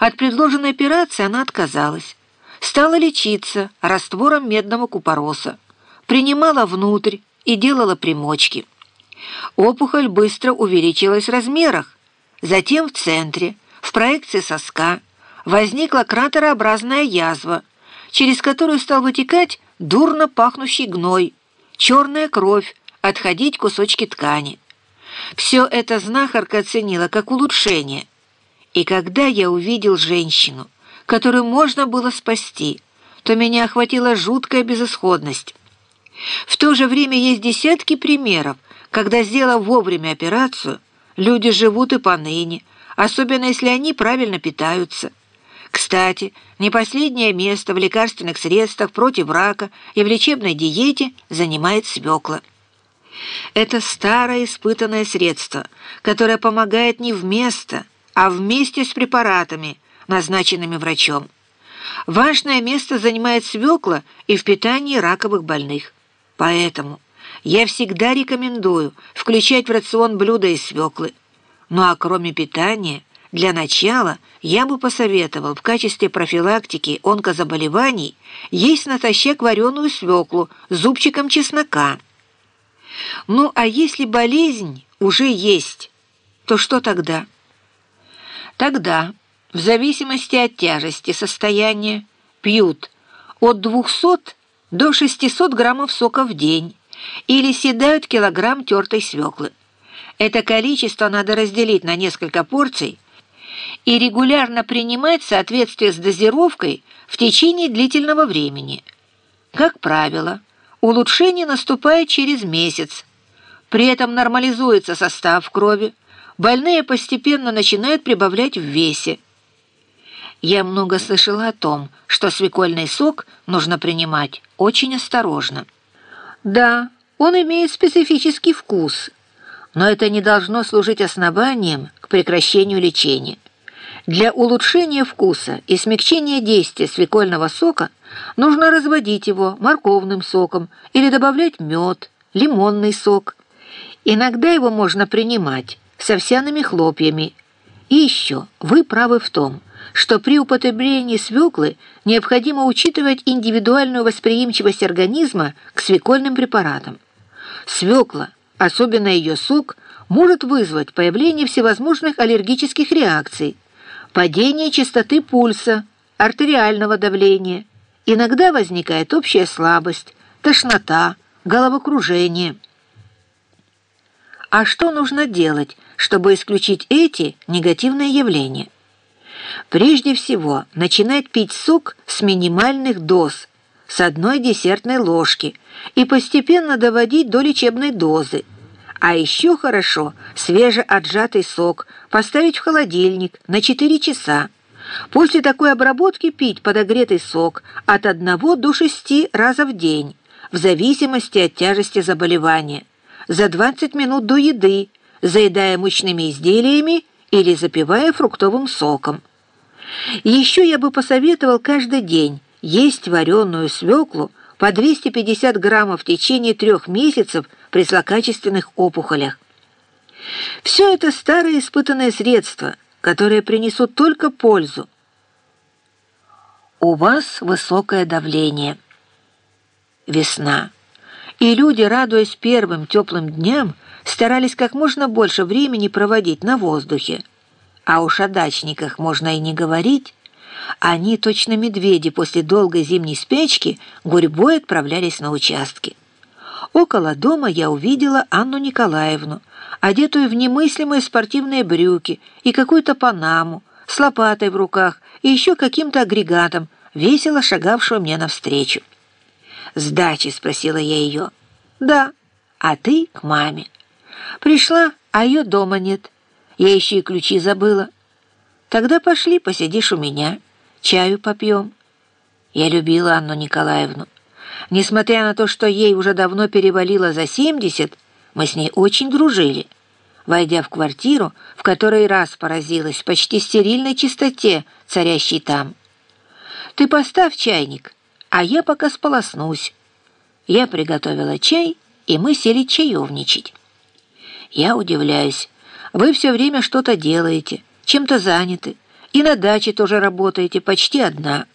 От предложенной операции она отказалась. Стала лечиться раствором медного купороса, принимала внутрь и делала примочки. Опухоль быстро увеличилась в размерах. Затем в центре, в проекции соска, возникла кратерообразная язва, через которую стал вытекать дурно пахнущий гной, черная кровь, отходить кусочки ткани. Все это знахарка оценила как улучшение. И когда я увидел женщину, которую можно было спасти, то меня охватила жуткая безысходность. В то же время есть десятки примеров, когда, сделав вовремя операцию, люди живут и поныне, особенно если они правильно питаются. Кстати, не последнее место в лекарственных средствах против рака и в лечебной диете занимает свекла. Это старое испытанное средство, которое помогает не вместо, а вместе с препаратами, назначенными врачом. Важное место занимает свекла и в питании раковых больных. Поэтому я всегда рекомендую включать в рацион блюда из свеклы. Ну а кроме питания, для начала я бы посоветовал в качестве профилактики онкозаболеваний есть натощак вареную свеклу с зубчиком чеснока. Ну а если болезнь уже есть, то что тогда? Тогда, в зависимости от тяжести состояния, пьют от 200 до 600 граммов сока в день или съедают килограмм тертой свеклы. Это количество надо разделить на несколько порций и регулярно принимать в соответствии с дозировкой в течение длительного времени. Как правило, улучшение наступает через месяц. При этом нормализуется состав крови, больные постепенно начинают прибавлять в весе. Я много слышала о том, что свекольный сок нужно принимать очень осторожно. Да, он имеет специфический вкус, но это не должно служить основанием к прекращению лечения. Для улучшения вкуса и смягчения действия свекольного сока нужно разводить его морковным соком или добавлять мед, лимонный сок. Иногда его можно принимать с овсяными хлопьями. И еще вы правы в том, что при употреблении свеклы необходимо учитывать индивидуальную восприимчивость организма к свекольным препаратам. Свекла, особенно ее сок, может вызвать появление всевозможных аллергических реакций, падение частоты пульса, артериального давления. Иногда возникает общая слабость, тошнота, головокружение. А что нужно делать, чтобы исключить эти негативные явления? Прежде всего, начинать пить сок с минимальных доз, с 1 десертной ложки, и постепенно доводить до лечебной дозы. А еще хорошо свежеотжатый сок поставить в холодильник на 4 часа. После такой обработки пить подогретый сок от 1 до 6 раза в день, в зависимости от тяжести заболевания, за 20 минут до еды, заедая мучными изделиями или запивая фруктовым соком. Еще я бы посоветовал каждый день есть вареную свеклу по 250 граммов в течение 3 месяцев при злокачественных опухолях. Все это старые испытанные средства, которые принесут только пользу. У вас высокое давление. Весна. И люди, радуясь первым теплым дням, старались как можно больше времени проводить на воздухе. А уж о дачниках можно и не говорить. Они, точно медведи, после долгой зимней спячки гурьбой отправлялись на участки. Около дома я увидела Анну Николаевну, одетую в немыслимые спортивные брюки и какую-то панаму, с лопатой в руках и еще каким-то агрегатом, весело шагавшую мне навстречу. «С дачи?» — спросила я ее. «Да. А ты к маме». «Пришла, а ее дома нет. Я еще и ключи забыла». «Тогда пошли, посидишь у меня, чаю попьем». Я любила Анну Николаевну. Несмотря на то, что ей уже давно перевалило за 70, мы с ней очень дружили. Войдя в квартиру, в которой раз поразилась почти стерильной чистоте, царящей там. «Ты поставь чайник, а я пока сполоснусь». Я приготовила чай, и мы сели чаевничать. «Я удивляюсь. Вы все время что-то делаете, чем-то заняты, И на даче тоже работаете, почти одна.